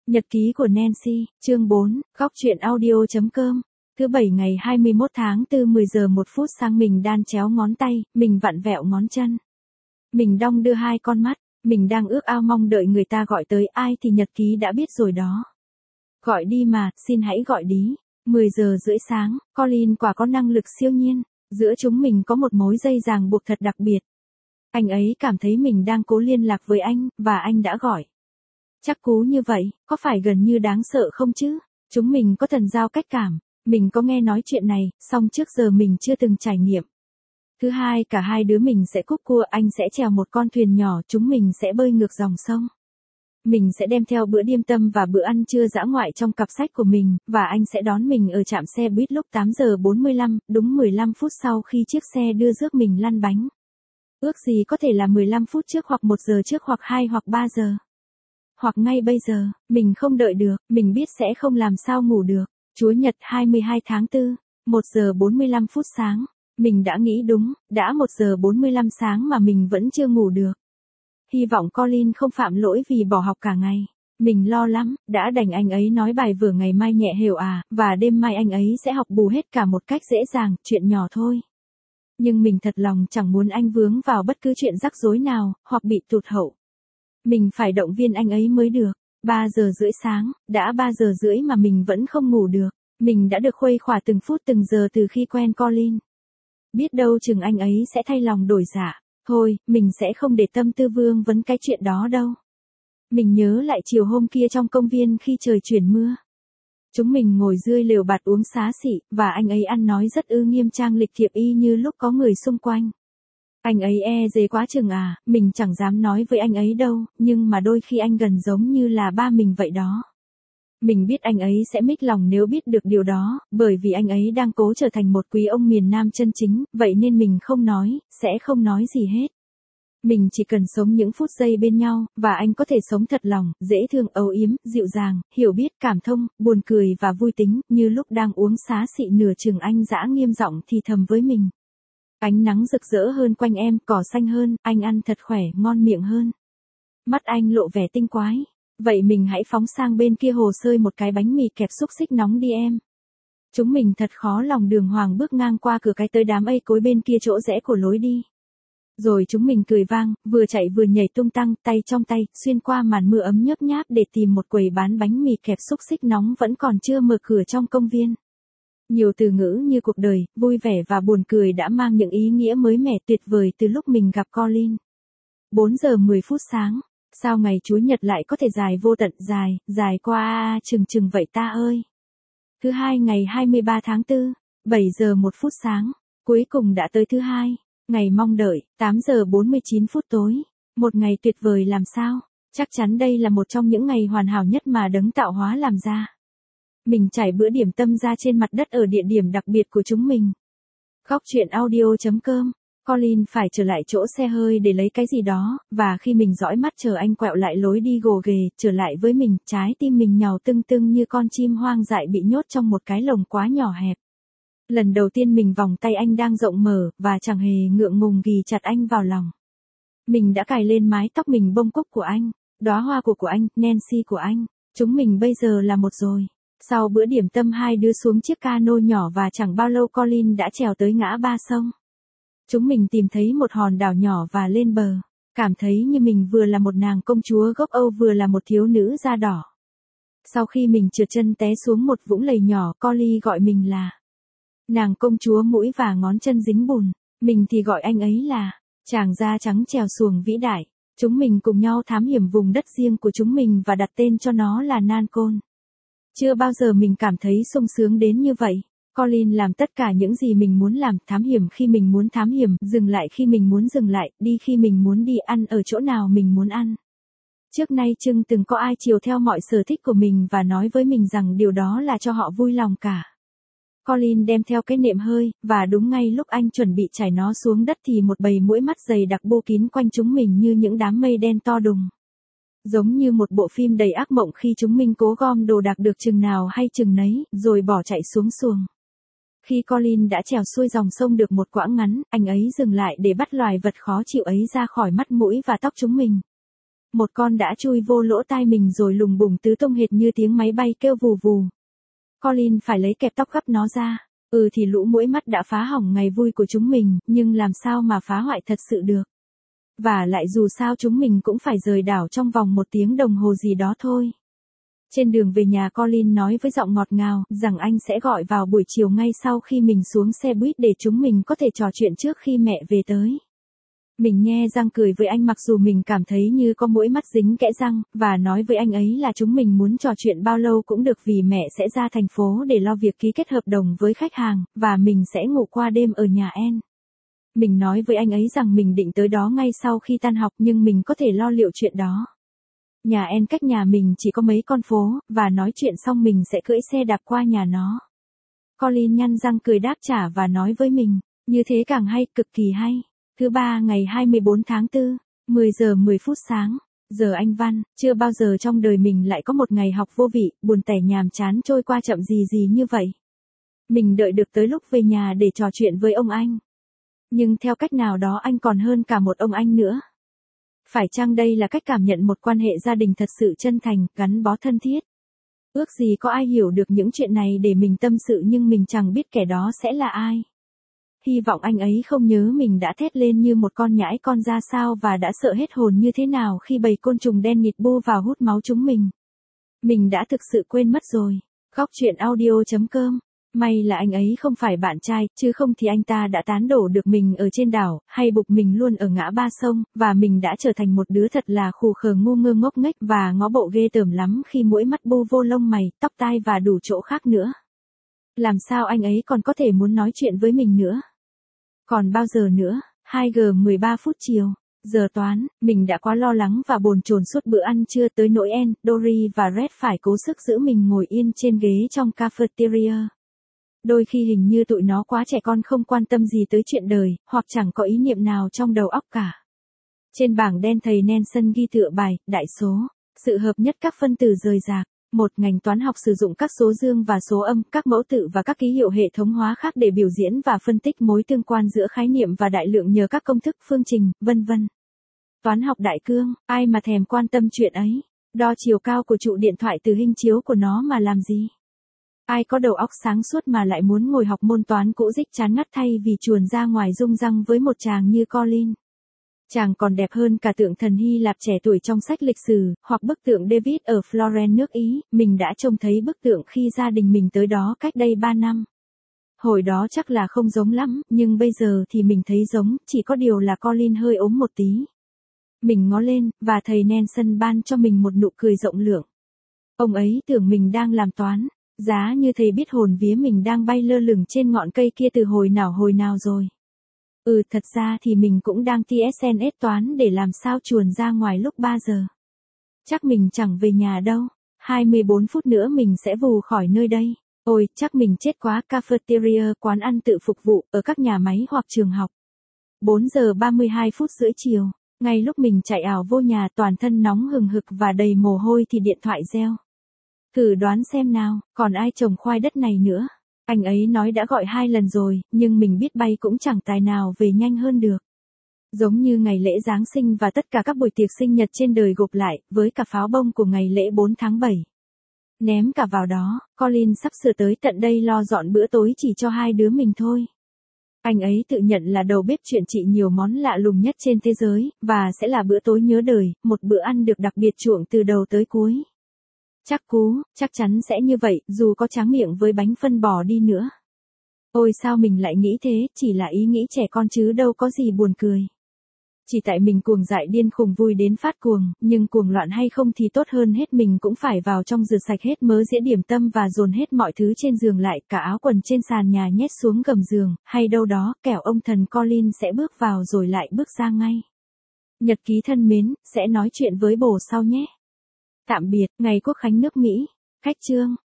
Nhật ký của Nancy, chương 4, góc truyện audio.com. Thứ Bảy ngày 21 tháng 4 10 giờ 1 phút sáng mình đan chéo ngón tay, mình vặn vẹo ngón chân. Mình đong đưa hai con mắt, mình đang ước ao mong đợi người ta gọi tới ai thì nhật ký đã biết rồi đó. Gọi đi mà, xin hãy gọi đi. 10 giờ rưỡi sáng, Colin quả có năng lực siêu nhiên. Giữa chúng mình có một mối dây ràng buộc thật đặc biệt. Anh ấy cảm thấy mình đang cố liên lạc với anh, và anh đã gọi. Chắc cú như vậy, có phải gần như đáng sợ không chứ? Chúng mình có thần giao cách cảm. Mình có nghe nói chuyện này, song trước giờ mình chưa từng trải nghiệm. Thứ hai, cả hai đứa mình sẽ cúp cua, anh sẽ chèo một con thuyền nhỏ, chúng mình sẽ bơi ngược dòng sông. Mình sẽ đem theo bữa điểm tâm và bữa ăn trưa dã ngoại trong cặp sách của mình, và anh sẽ đón mình ở trạm xe buýt lúc 8 giờ 45, đúng 15 phút sau khi chiếc xe đưa rước mình lăn bánh. Ước gì có thể là 15 phút trước hoặc 1 giờ trước hoặc 2 hoặc 3 giờ. Hoặc ngay bây giờ, mình không đợi được, mình biết sẽ không làm sao ngủ được. Chúa Nhật 22 tháng 4, 1 giờ 45 phút sáng. Mình đã nghĩ đúng, đã 1 giờ 45 sáng mà mình vẫn chưa ngủ được. Hy vọng Colin không phạm lỗi vì bỏ học cả ngày. Mình lo lắm, đã đành anh ấy nói bài vở ngày mai nhẹ hều và đêm mai anh ấy sẽ học bù hết cả một cách dễ dàng, chuyện nhỏ thôi. Nhưng mình thật lòng chẳng muốn anh vướng vào bất cứ chuyện rắc rối nào, hoặc bị tụt hậu. Mình phải động viên anh ấy mới được. 3 giờ rưỡi sáng, đã 3 giờ rưỡi mà mình vẫn không ngủ được. Mình đã được khuây khỏa từng phút từng giờ từ khi quen Colin. Biết đâu chừng anh ấy sẽ thay lòng đổi dạ. Thôi, mình sẽ không để tâm tư vương vấn cái chuyện đó đâu. Mình nhớ lại chiều hôm kia trong công viên khi trời chuyển mưa. Chúng mình ngồi dưới lều bạt uống xá xị, và anh ấy ăn nói rất nghiêm trang lịch thiệp y như lúc có người xung quanh. Anh ấy dề quá chừng mình chẳng dám nói với anh ấy đâu, nhưng mà đôi khi anh gần giống như là ba mình vậy đó. Mình biết anh ấy sẽ mích lòng nếu biết được điều đó, bởi vì anh ấy đang cố trở thành một quý ông miền Nam chân chính, vậy nên mình không nói, sẽ không nói gì hết. Mình chỉ cần sống những phút giây bên nhau, và anh có thể sống thật lòng, dễ thương, âu yếm, dịu dàng, hiểu biết, cảm thông, buồn cười và vui tính, như lúc đang uống xá xị nửa chừng anh dã nghiêm giọng thì thầm với mình. Ánh nắng rực rỡ hơn quanh em, cỏ xanh hơn, anh ăn thật khỏe, ngon miệng hơn. Mắt anh lộ vẻ tinh quái. Vậy mình hãy phóng sang bên kia hồ sơi một cái bánh mì kẹp xúc xích nóng đi em. Chúng mình thật khó lòng đường hoàng bước ngang qua cửa cái tới đám cây cối bên kia chỗ rẽ của lối đi. Rồi chúng mình cười vang, vừa chạy vừa nhảy tung tăng, tay trong tay, xuyên qua màn mưa ấm nhớp nháp để tìm một quầy bán bánh mì kẹp xúc xích nóng vẫn còn chưa mở cửa trong công viên. Nhiều từ ngữ như cuộc đời, vui vẻ và buồn cười đã mang những ý nghĩa mới mẻ tuyệt vời từ lúc mình gặp Colin. 4 giờ 10 phút sáng. Sao ngày Chúa Nhật lại có thể dài vô tận, dài qua chừng vậy ta ơi. Thứ hai ngày 23 tháng 4, 7 giờ 1 phút sáng. Cuối cùng đã tới thứ hai. Ngày mong đợi, 8 giờ 49 phút tối. Một ngày tuyệt vời làm sao? Chắc chắn đây là một trong những ngày hoàn hảo nhất mà đấng tạo hóa làm ra. Mình trải bữa điểm tâm ra trên mặt đất ở địa điểm đặc biệt của chúng mình. Góc truyện audio.com. Colin phải trở lại chỗ xe hơi để lấy cái gì đó, và khi mình dõi mắt chờ anh quẹo lại lối đi gồ ghề, trở lại với mình, trái tim mình nhào tưng tưng như con chim hoang dại bị nhốt trong một cái lồng quá nhỏ hẹp. Lần đầu tiên mình vòng tay anh đang rộng mở, và chẳng hề ngượng ngùng ghì chặt anh vào lòng. Mình đã cài lên mái tóc mình bông cúc của anh, đóa hoa của anh, Nancy của anh. Chúng mình bây giờ là một rồi. Sau bữa điểm tâm hai đứa xuống chiếc cano nhỏ và chẳng bao lâu Colin đã trèo tới ngã ba sông. Chúng mình tìm thấy một hòn đảo nhỏ và lên bờ. Cảm thấy như mình vừa là một nàng công chúa gốc Âu vừa là một thiếu nữ da đỏ. Sau khi mình trượt chân té xuống một vũng lầy nhỏ, Colin gọi mình là nàng công chúa mũi và ngón chân dính bùn. Mình thì gọi anh ấy là chàng da trắng chèo xuồng vĩ đại. Chúng mình cùng nhau thám hiểm vùng đất riêng của chúng mình và đặt tên cho nó là Nancôn. Chưa bao giờ mình cảm thấy sung sướng đến như vậy. Colin làm tất cả những gì mình muốn làm, thám hiểm khi mình muốn thám hiểm, dừng lại khi mình muốn dừng lại, đi khi mình muốn đi, ăn ở chỗ nào mình muốn ăn. Trước nay chừng từng có ai chiều theo mọi sở thích của mình và nói với mình rằng điều đó là cho họ vui lòng cả. Colin đem theo cái nệm hơi, và đúng ngay lúc anh chuẩn bị trải nó xuống đất thì một bầy muỗi mắt dày đặc bô kín quanh chúng mình như những đám mây đen to đùng. Giống như một bộ phim đầy ác mộng khi chúng mình cố gom đồ đạc được chừng nào hay chừng nấy, rồi bỏ chạy xuống xuồng. Khi Colin đã trèo xuôi dòng sông được một quãng ngắn, anh ấy dừng lại để bắt loài vật khó chịu ấy ra khỏi mắt mũi và tóc chúng mình. Một con đã chui vô lỗ tai mình rồi lùng bùng tứ tung hệt như tiếng máy bay kêu vù vù. Colin phải lấy kẹp tóc gấp nó ra. Thì lũ muỗi mắt đã phá hỏng ngày vui của chúng mình, nhưng làm sao mà phá hoại thật sự được. Và lại dù sao chúng mình cũng phải rời đảo trong vòng 1 tiếng đồng hồ gì đó thôi. Trên đường về nhà Colin nói với giọng ngọt ngào rằng anh sẽ gọi vào buổi chiều ngay sau khi mình xuống xe buýt để chúng mình có thể trò chuyện trước khi mẹ về tới. Mình nhe răng cười với anh mặc dù mình cảm thấy như có muỗi mắt dính kẽ răng, và nói với anh ấy là chúng mình muốn trò chuyện bao lâu cũng được vì mẹ sẽ ra thành phố để lo việc ký kết hợp đồng với khách hàng, và mình sẽ ngủ qua đêm ở nhà Anne. Mình nói với anh ấy rằng mình định tới đó ngay sau khi tan học nhưng mình có thể lo liệu chuyện đó. Nhà Anne cách nhà mình chỉ có mấy con phố, và nói chuyện xong mình sẽ cưỡi xe đạp qua nhà nó. Colin nhăn răng cười đáp trả và nói với mình, như thế càng hay, cực kỳ hay. Thứ ba ngày 24 tháng 4, 10 giờ 10 phút sáng, giờ Anh văn, chưa bao giờ trong đời mình lại có một ngày học vô vị, buồn tẻ nhàm chán trôi qua chậm gì như vậy. Mình đợi được tới lúc về nhà để trò chuyện với ông anh. Nhưng theo cách nào đó anh còn hơn cả một ông anh nữa. Phải chăng đây là cách cảm nhận một quan hệ gia đình thật sự chân thành, gắn bó thân thiết? Ước gì có ai hiểu được những chuyện này để mình tâm sự nhưng mình chẳng biết kẻ đó sẽ là ai. Hy vọng anh ấy không nhớ mình đã thét lên như một con nhãi con ra sao và đã sợ hết hồn như thế nào khi bầy côn trùng đen nghịt bu vào hút máu chúng mình. Mình đã thực sự quên mất rồi. Góc chuyện audio.com. May là anh ấy không phải bạn trai, chứ không thì anh ta đã tán đổ được mình ở trên đảo, hay bục mình luôn ở ngã ba sông, và mình đã trở thành một đứa thật là khù khờ ngu ngơ ngốc nghếch và ngó bộ ghê tởm lắm khi muỗi mắt bu vô lông mày, tóc tai và đủ chỗ khác nữa. Làm sao anh ấy còn có thể muốn nói chuyện với mình nữa? Còn bao giờ nữa? 2:13 chiều. Giờ toán, mình đã quá lo lắng và bồn chồn suốt bữa ăn trưa tới nỗi Anne, Dory và Red phải cố sức giữ mình ngồi yên trên ghế trong cafeteria. Đôi khi hình như tụi nó quá trẻ con không quan tâm gì tới chuyện đời, hoặc chẳng có ý niệm nào trong đầu óc cả. Trên bảng đen thầy Nelson ghi tựa bài, đại số, sự hợp nhất các phân tử rời rạc. Một ngành toán học sử dụng các số dương và số âm, các mẫu tự và các ký hiệu hệ thống hóa khác để biểu diễn và phân tích mối tương quan giữa khái niệm và đại lượng nhờ các công thức, phương trình, vân vân. Toán học đại cương, ai mà thèm quan tâm chuyện ấy. Đo chiều cao của trụ điện thoại từ hình chiếu của nó mà làm gì? Ai có đầu óc sáng suốt mà lại muốn ngồi học môn toán cũ rích chán ngắt thay vì chuồn ra ngoài rung răng với một chàng như Colin. Chàng còn đẹp hơn cả tượng thần Hy Lạp trẻ tuổi trong sách lịch sử, hoặc bức tượng David ở Florence nước Ý. Mình đã trông thấy bức tượng khi gia đình mình tới đó cách đây 3 năm. Hồi đó chắc là không giống lắm, nhưng bây giờ thì mình thấy giống, chỉ có điều là Colin hơi ốm một tí. Mình ngó lên, và thầy Nelson ban cho mình một nụ cười rộng lượng. Ông ấy tưởng mình đang làm toán, giá như thầy biết hồn vía mình đang bay lơ lửng trên ngọn cây kia từ hồi nào rồi. Thật ra thì mình cũng đang TSNS toán để làm sao chuồn ra ngoài lúc 3 giờ. Chắc mình chẳng về nhà đâu, 24 phút nữa mình sẽ vù khỏi nơi đây. Ôi, chắc mình chết quá. Cafeteria, quán ăn tự phục vụ, ở các nhà máy hoặc trường học. 4:32 chiều, ngay lúc mình chạy ảo vô nhà toàn thân nóng hừng hực và đầy mồ hôi thì điện thoại reo. Thử đoán xem nào, còn ai trồng khoai đất này nữa? Anh ấy nói đã gọi 2 lần rồi, nhưng mình biết bay cũng chẳng tài nào về nhanh hơn được. Giống như ngày lễ Giáng sinh và tất cả các buổi tiệc sinh nhật trên đời gộp lại, với cả pháo bông của ngày lễ 4 tháng 7. Ném cả vào đó, Colin sắp sửa tới tận đây lo dọn bữa tối chỉ cho 2 đứa mình thôi. Anh ấy tự nhận là đầu bếp chuyên trị nhiều món lạ lùng nhất trên thế giới, và sẽ là bữa tối nhớ đời, một bữa ăn được đặc biệt chuộng từ đầu tới cuối. Chắc chắn sẽ như vậy, dù có tráng miệng với bánh phân bò đi nữa. Ôi sao mình lại nghĩ thế, chỉ là ý nghĩ trẻ con chứ đâu có gì buồn cười. Chỉ tại mình cuồng dại điên khùng vui đến phát cuồng, nhưng cuồng loạn hay không thì tốt hơn hết mình cũng phải vào trong rửa sạch hết mớ dĩa điểm tâm và dồn hết mọi thứ trên giường lại, cả áo quần trên sàn nhà nhét xuống gầm giường, hay đâu đó, kẻo ông thần Colin sẽ bước vào rồi lại bước ra ngay. Nhật ký thân mến, sẽ nói chuyện với bồ sau nhé. Tạm biệt, ngày Quốc khánh nước Mỹ. Khách chương.